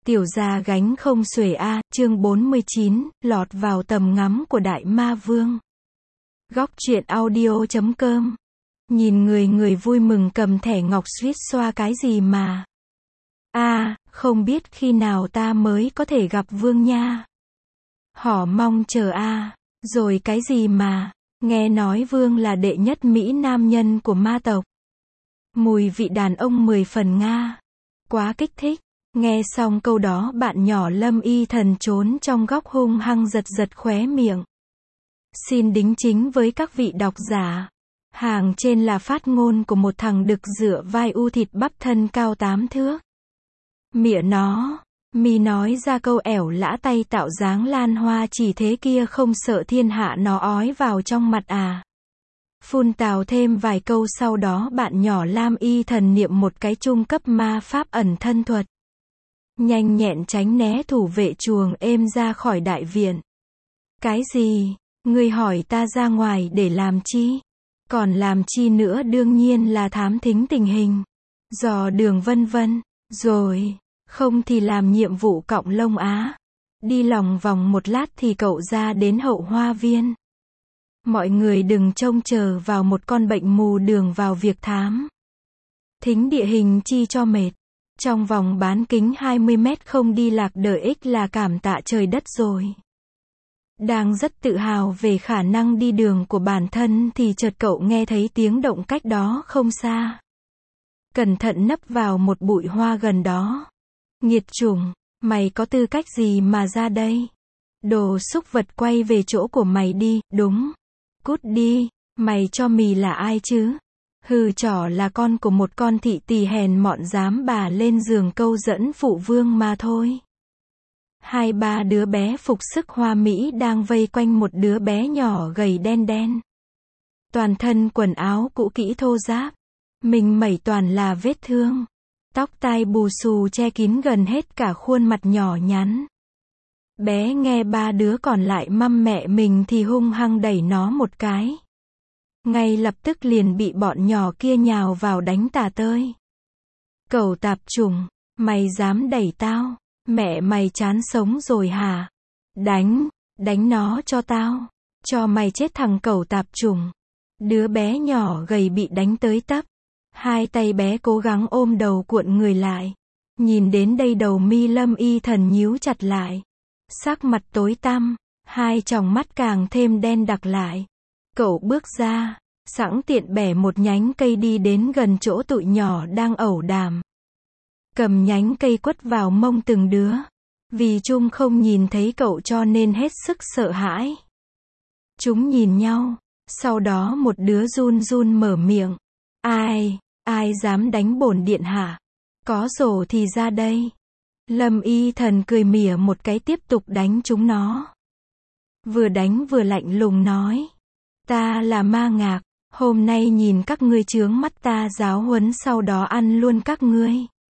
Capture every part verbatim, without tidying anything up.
Tiểu gia gánh không xuể a, chương bốn mươi chín, lọt vào tầm ngắm của Đại Ma Vương. Góc truyện audio chấm com. Nhìn người người vui mừng cầm thẻ ngọc suýt xoa cái gì mà. A, không biết khi nào ta mới có thể gặp Vương nha. Họ mong chờ a, rồi cái gì mà, nghe nói Vương là đệ nhất Mỹ nam nhân của ma tộc. Mùi vị đàn ông mười phần nga. Quá kích thích. Nghe xong câu đó bạn nhỏ Lâm Y Thần trốn trong góc hung hăng giật giật khóe miệng. Xin đính chính với các vị độc giả. Hàng trên là phát ngôn của một thằng đực dựa vai u thịt bắp thân cao tám thước. Mịa nó, mi nói ra câu ẻo lã tay tạo dáng lan hoa chỉ thế kia không sợ thiên hạ nó ói vào trong mặt à. Phun tào thêm vài câu sau đó bạn nhỏ Lam Y Thần niệm một cái trung cấp ma pháp ẩn thân thuật. Nhanh nhẹn tránh né thủ vệ chuồng êm ra khỏi đại viện. Cái gì? Ngươi hỏi ta ra ngoài để làm chi? Còn làm chi nữa đương nhiên là thám thính tình hình. Dò đường vân vân. Rồi, không thì làm nhiệm vụ cọng lông á. Đi lòng vòng một lát thì cậu ra đến hậu hoa viên. Mọi người đừng trông chờ vào một con bệnh mù đường vào việc thám. Thính địa hình chi cho mệt. Trong vòng bán kính hai mươi mét không đi lạc đợi ích là cảm tạ trời đất rồi. Đang rất tự hào về khả năng đi đường của bản thân thì chợt cậu nghe thấy tiếng động cách đó không xa. Cẩn thận nấp vào một bụi hoa gần đó. Nghiệt chủng, mày có tư cách gì mà ra đây? Đồ súc vật quay về chỗ của mày đi, đúng. Cút đi, mày cho mì là ai chứ? Hừ trỏ là con của một con thị tỳ hèn mọn dám bà lên giường câu dẫn phụ vương mà thôi. Hai ba đứa bé phục sức hoa mỹ đang vây quanh một đứa bé nhỏ gầy đen đen. Toàn thân quần áo cũ kỹ thô ráp. Mình mẩy toàn là vết thương. Tóc tai bù xù che kín gần hết cả khuôn mặt nhỏ nhắn. Bé nghe ba đứa còn lại măm mẹ mình thì hung hăng đẩy nó một cái. Ngay lập tức liền bị bọn nhỏ kia nhào vào đánh tả tơi. Cẩu tạp chủng, mày dám đẩy tao, mẹ mày chán sống rồi hả? Đánh, đánh nó cho tao, cho mày chết thằng cẩu tạp chủng. Đứa bé nhỏ gầy bị đánh tới tấp. Hai tay bé cố gắng ôm đầu cuộn người lại. Nhìn đến đây đầu mi Lâm Y Thần nhíu chặt lại. Sắc mặt tối tăm, hai tròng mắt càng thêm đen đặc lại. Cậu bước ra, sẵn tiện bẻ một nhánh cây đi đến gần chỗ tụi nhỏ đang ẩu đàm. Cầm nhánh cây quất vào mông từng đứa. Vì chúng không nhìn thấy cậu cho nên hết sức sợ hãi. Chúng nhìn nhau, sau đó một đứa run run mở miệng. Ai, ai dám đánh bổn điện hạ? Có rổ thì ra đây. Lâm Y Thần cười mỉa một cái tiếp tục đánh chúng nó. Vừa đánh vừa lạnh lùng nói. Ta là Ma Ngạc, hôm nay nhìn các ngươi chướng mắt ta giáo huấn sau đó ăn luôn các ngươi.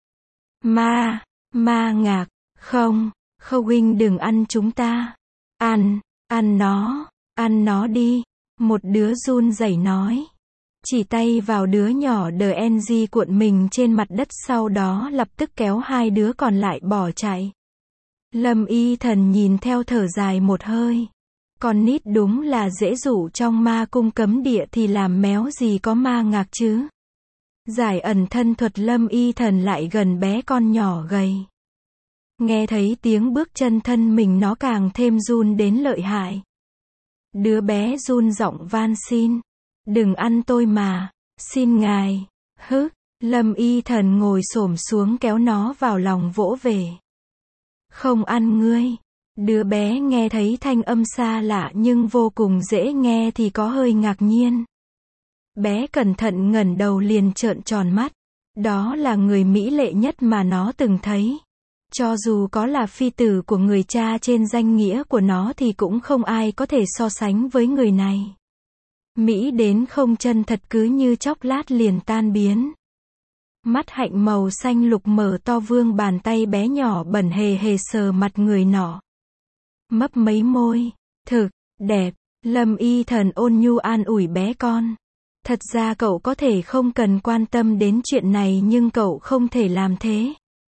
Ma, Ma Ngạc, không, Khâu huynh đừng ăn chúng ta. Ăn, ăn nó, ăn nó đi. Một đứa run rẩy nói. Chỉ tay vào đứa nhỏ đờ en giê cuộn mình trên mặt đất sau đó lập tức kéo hai đứa còn lại bỏ chạy. Lâm Y Thần nhìn theo thở dài một hơi. Con nít đúng là dễ dụ trong ma cung cấm địa thì làm méo gì có Ma Ngạc chứ. Giải ẩn thân thuật Lâm Y Thần lại gần bé con nhỏ gầy. Nghe thấy tiếng bước chân thân mình nó càng thêm run đến lợi hại. Đứa bé run giọng van xin. Đừng ăn tôi mà, xin ngài. Hứ, Lâm Y Thần ngồi xổm xuống kéo nó vào lòng vỗ về. Không ăn ngươi. Đứa bé nghe thấy thanh âm xa lạ nhưng vô cùng dễ nghe thì có hơi ngạc nhiên. Bé cẩn thận ngẩng đầu liền trợn tròn mắt. Đó là người mỹ lệ nhất mà nó từng thấy. Cho dù có là phi tử của người cha trên danh nghĩa của nó thì cũng không ai có thể so sánh với người này. Mỹ đến không chân thật cứ như chốc lát liền tan biến. Mắt hạnh màu xanh lục mở to vương bàn tay bé nhỏ bẩn hề hề sờ mặt người nọ. Mấp mấy môi. Thực, đẹp. Lâm Y Thần ôn nhu an ủi bé con. Thật ra cậu có thể không cần quan tâm đến chuyện này nhưng cậu không thể làm thế.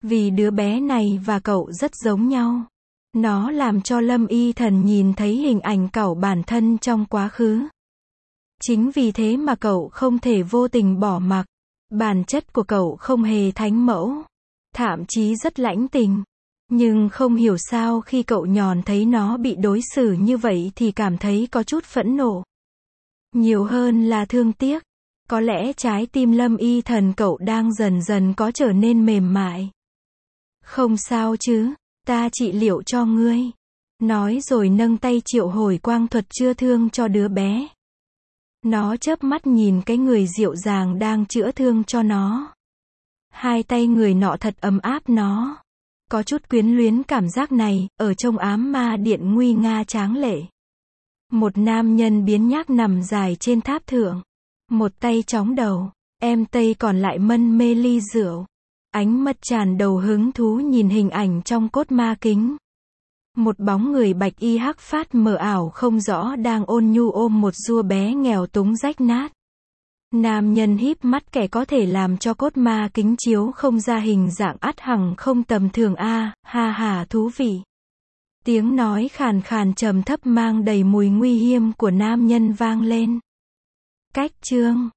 Vì đứa bé này và cậu rất giống nhau. Nó làm cho Lâm Y Thần nhìn thấy hình ảnh cậu bản thân trong quá khứ. Chính vì thế mà cậu không thể vô tình bỏ mặc. Bản chất của cậu không hề thánh mẫu, thậm chí rất lãnh tình. Nhưng không hiểu sao khi cậu nhòn thấy nó bị đối xử như vậy thì cảm thấy có chút phẫn nộ. Nhiều hơn là thương tiếc. Có lẽ trái tim Lâm Y Thần cậu đang dần dần có trở nên mềm mại. Không sao chứ, ta trị liệu cho ngươi. Nói rồi nâng tay triệu hồi quang thuật chữa thương cho đứa bé. Nó chớp mắt nhìn cái người dịu dàng đang chữa thương cho nó. Hai tay người nọ thật ấm áp nó. Có chút quyến luyến cảm giác này, ở trong ám ma điện nguy nga tráng lệ. Một nam nhân biếng nhác nằm dài trên tháp thượng. Một tay chóng đầu, em tây còn lại mân mê ly rượu. Ánh mắt tràn đầu hứng thú nhìn hình ảnh trong cốt ma kính. Một bóng người bạch y hắc phát mờ ảo không rõ đang ôn nhu ôm một rua bé nghèo túng rách nát. Nam nhân híp mắt kẻ có thể làm cho cốt ma kính chiếu không ra hình dạng ắt hẳn không tầm thường a, à, ha ha thú vị. Tiếng nói khàn khàn trầm thấp mang đầy mùi nguy hiểm của nam nhân vang lên. Cách chương